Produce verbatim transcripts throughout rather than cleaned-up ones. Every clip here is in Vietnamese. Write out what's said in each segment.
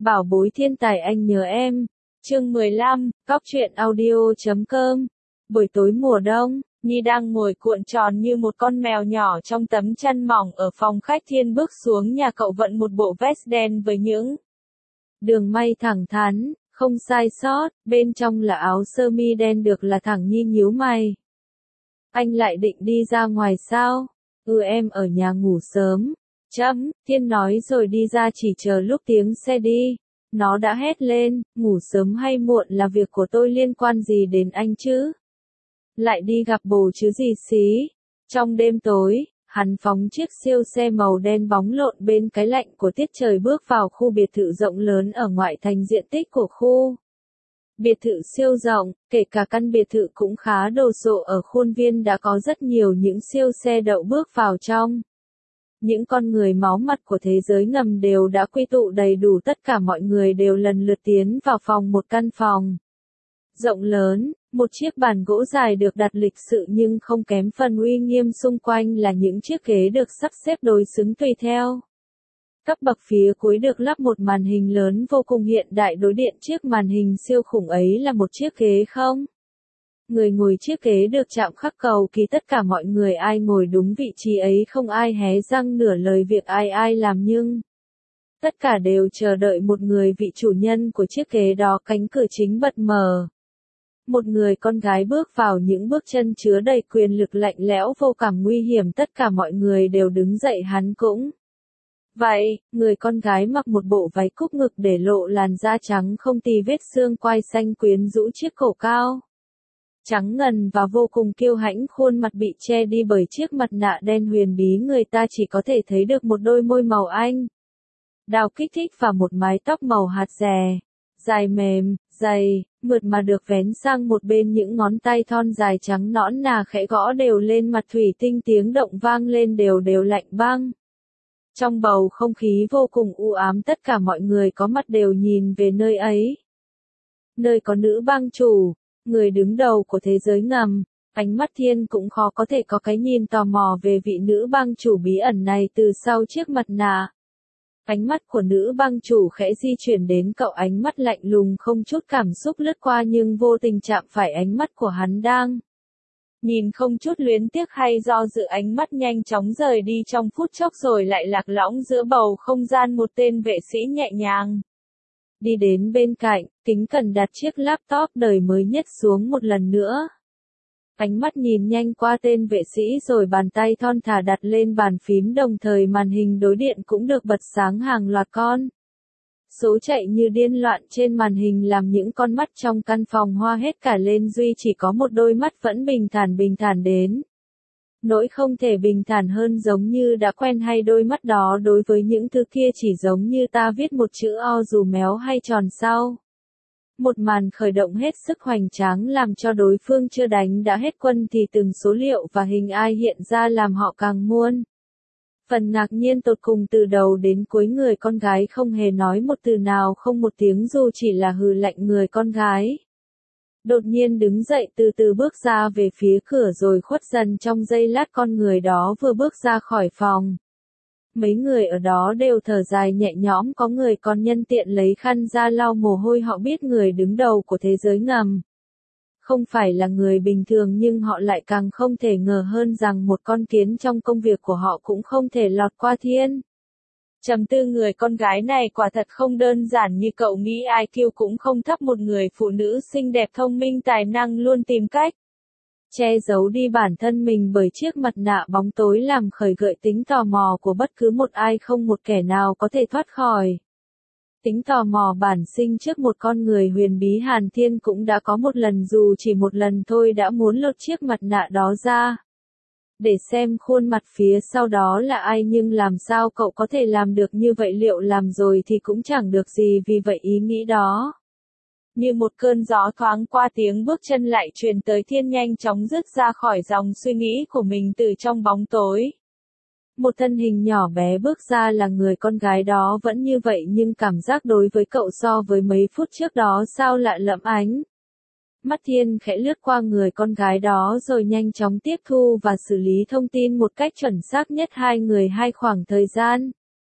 Bảo bối thiên tài anh nhớ em. Chương mười lăm, Cóc truyện audio chấm com. Buổi tối mùa đông, Nhi đang ngồi cuộn tròn như một con mèo nhỏ trong tấm chăn mỏng ở phòng khách. Thiên bước xuống nhà cậu vận một bộ vest đen với những đường may thẳng thắn, không sai sót, bên trong là áo sơ mi đen được là thẳng. Nhi nhíu mày. Anh lại định đi ra ngoài sao? Ừ, em ở nhà ngủ sớm. Chấm, Thiên nói rồi đi ra, chỉ chờ lúc tiếng xe đi. Nó đã hét lên, ngủ sớm hay muộn là việc của tôi, liên quan gì đến anh chứ? Lại đi gặp bồ chứ gì xí. Trong đêm tối, hắn phóng chiếc siêu xe màu đen bóng lộn bên cái lạnh của tiết trời, bước vào khu biệt thự rộng lớn ở ngoại thành. Diện tích của khu biệt thự siêu rộng, kể cả căn biệt thự cũng khá đồ sộ. Ở khuôn viên đã có rất nhiều những siêu xe đậu. Bước vào trong, những con người máu mặt của thế giới ngầm đều đã quy tụ đầy đủ. Tất cả mọi người đều lần lượt tiến vào phòng. Một căn phòng rộng lớn, một chiếc bàn gỗ dài được đặt lịch sự nhưng không kém phần uy nghiêm. Xung quanh là những chiếc ghế được sắp xếp đối xứng tùy theo cấp bậc. Phía cuối được lắp một màn hình lớn vô cùng hiện đại. Đối diện chiếc màn hình siêu khủng ấy là một chiếc ghế không người ngồi. Chiếc ghế được chạm khắc cầu kỳ. Tất cả mọi người ai ngồi đúng vị trí ấy, không ai hé răng nửa lời việc ai ai làm, nhưng tất cả đều chờ đợi một người, vị chủ nhân của chiếc ghế đó. Cánh cửa chính bật mở. Một người con gái bước vào, những bước chân chứa đầy quyền lực, lạnh lẽo, vô cảm, nguy hiểm. Tất cả mọi người đều đứng dậy, hắn cũng vậy. Người con gái mặc một bộ váy cúc ngực để lộ làn da trắng không tì vết, xương quai xanh quyến rũ, chiếc cổ cao trắng ngần và vô cùng kiêu hãnh. Khuôn mặt bị che đi bởi chiếc mặt nạ đen huyền bí, người ta chỉ có thể thấy được một đôi môi màu anh đào kích thích và một mái tóc màu hạt dẻ, dài mềm, dày, mượt mà được vén sang một bên. Những ngón tay thon dài trắng nõn nà khẽ gõ đều lên mặt thủy tinh, tiếng động vang lên đều đều lạnh băng. Trong bầu không khí vô cùng u ám, tất cả mọi người có mặt đều nhìn về nơi ấy. Nơi có nữ bang chủ, người đứng đầu của thế giới ngầm. Ánh mắt Thiên cũng khó có thể có cái nhìn tò mò về vị nữ bang chủ bí ẩn này từ sau chiếc mặt nạ. Ánh mắt của nữ bang chủ khẽ di chuyển đến cậu, ánh mắt lạnh lùng không chút cảm xúc lướt qua, nhưng vô tình chạm phải ánh mắt của hắn đang nhìn, không chút luyến tiếc hay do dự. Ánh mắt nhanh chóng rời đi trong phút chốc rồi lại lạc lõng giữa bầu không gian. Một tên vệ sĩ nhẹ nhàng đi đến bên cạnh, kính cẩn đặt chiếc laptop đời mới nhất xuống một lần nữa. Ánh mắt nhìn nhanh qua tên vệ sĩ rồi bàn tay thon thả đặt lên bàn phím, đồng thời màn hình đối điện cũng được bật sáng hàng loạt con số chạy như điên loạn trên màn hình, làm những con mắt trong căn phòng hoa hết cả lên. Duy chỉ có một đôi mắt vẫn bình thản, bình thản đến nỗi không thể bình thản hơn, giống như đã quen. Hay đôi mắt đó đối với những thứ kia chỉ giống như ta viết một chữ O dù méo hay tròn sau. Một màn khởi động hết sức hoành tráng, làm cho đối phương chưa đánh đã hết quân thì từng số liệu và hình ai hiện ra làm họ càng muôn phần ngạc nhiên tột cùng. Từ đầu đến cuối người con gái không hề nói một từ nào, không một tiếng, dù chỉ là hừ lạnh. Người con gái đột nhiên đứng dậy, từ từ bước ra về phía cửa rồi khuất dần. Trong giây lát con người đó vừa bước ra khỏi phòng, mấy người ở đó đều thở dài nhẹ nhõm, có người còn nhân tiện lấy khăn ra lau mồ hôi. Họ biết người đứng đầu của thế giới ngầm không phải là người bình thường, nhưng họ lại càng không thể ngờ hơn rằng một con kiến trong công việc của họ cũng không thể lọt qua Thiên. Trầm tư, người con gái này quả thật không đơn giản như cậu nghĩ, i kiu cũng không thấp. Một người phụ nữ xinh đẹp, thông minh, tài năng, luôn tìm cách che giấu đi bản thân mình bởi chiếc mặt nạ bóng tối, làm khởi gợi tính tò mò của bất cứ một ai. Không một kẻ nào có thể thoát khỏi tính tò mò bản sinh trước một con người huyền bí. Hàn Thiên cũng đã có một lần, dù chỉ một lần thôi, đã muốn lột chiếc mặt nạ đó ra để xem khuôn mặt phía sau đó là ai, nhưng làm sao cậu có thể làm được như vậy? Liệu làm rồi thì cũng chẳng được gì, vì vậy ý nghĩ đó như một cơn gió thoáng qua, tiếng bước chân lại truyền tới. Thiên nhanh chóng dứt ra khỏi dòng suy nghĩ của mình. Từ trong bóng tối, một thân hình nhỏ bé bước ra, là người con gái đó. Vẫn như vậy nhưng cảm giác đối với cậu so với mấy phút trước đó sao lạ lẫm. Ánh mắt Thiên khẽ lướt qua người con gái đó rồi nhanh chóng tiếp thu và xử lý thông tin một cách chuẩn xác nhất. Hai người hai khoảng thời gian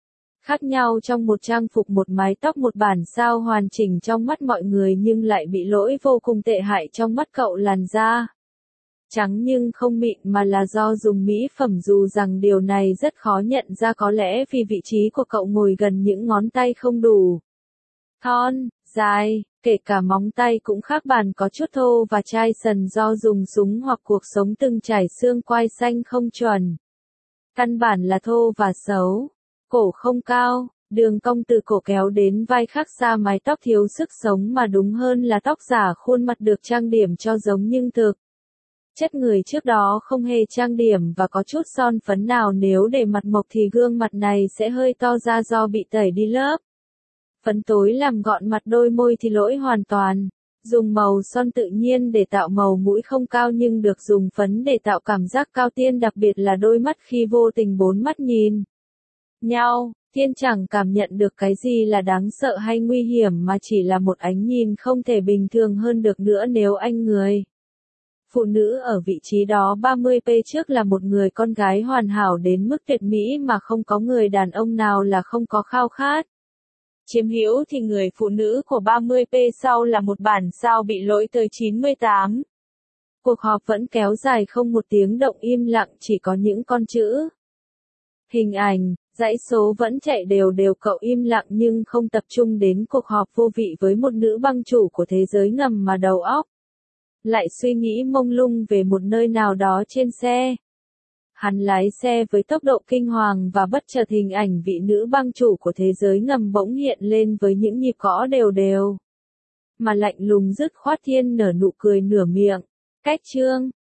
Khác nhau trong một trang phục, một mái tóc, một bản sao hoàn chỉnh trong mắt mọi người nhưng lại bị lỗi vô cùng tệ hại trong mắt cậu. Làn da trắng nhưng không mịn mà là do dùng mỹ phẩm, dù rằng điều này rất khó nhận ra, có lẽ vì vị trí của cậu ngồi gần những ngón tay không đủ thon, dài, kể cả móng tay cũng khác bàn, có chút thô và chai sần do dùng súng hoặc cuộc sống từng trải, xương quai xanh không chuẩn. Căn bản là thô và xấu. Cổ không cao, đường cong từ cổ kéo đến vai khác xa, mái tóc thiếu sức sống mà đúng hơn là tóc giả, khuôn mặt được trang điểm cho giống nhưng thực chất người trước đó không hề trang điểm và có chút son phấn nào, nếu để mặt mộc thì gương mặt này sẽ hơi to ra do bị tẩy đi lớp phấn tối làm gọn mặt, đôi môi thì lỗi hoàn toàn. Dùng màu son tự nhiên để tạo màu mũi không cao nhưng được dùng phấn để tạo cảm giác cao tiên, đặc biệt là đôi mắt khi vô tình bốn mắt nhìn nhau, Thiên chẳng cảm nhận được cái gì là đáng sợ hay nguy hiểm mà chỉ là một ánh nhìn không thể bình thường hơn được nữa. Nếu anh người phụ nữ ở vị trí đó ba mươi pê trước là một người con gái hoàn hảo đến mức tuyệt mỹ mà không có người đàn ông nào là không có khao khát chiếm hữu, thì người phụ nữ của ba mươi pê sau là một bản sao bị lỗi tới chín mươi tám. Cuộc họp vẫn kéo dài không một tiếng động, im lặng, chỉ có những con chữ. Hình ảnh, dãy số vẫn chạy đều đều, cậu im lặng nhưng không tập trung đến cuộc họp vô vị với một nữ bang chủ của thế giới ngầm mà đầu óc lại suy nghĩ mông lung về một nơi nào đó trên xe. Hắn lái xe với tốc độ kinh hoàng và bất chợt hình ảnh vị nữ bang chủ của thế giới ngầm bỗng hiện lên với những nhịp gõ đều đều. Mà lạnh lùng dứt khoát. Thiên nở nụ cười nửa miệng. Cách chương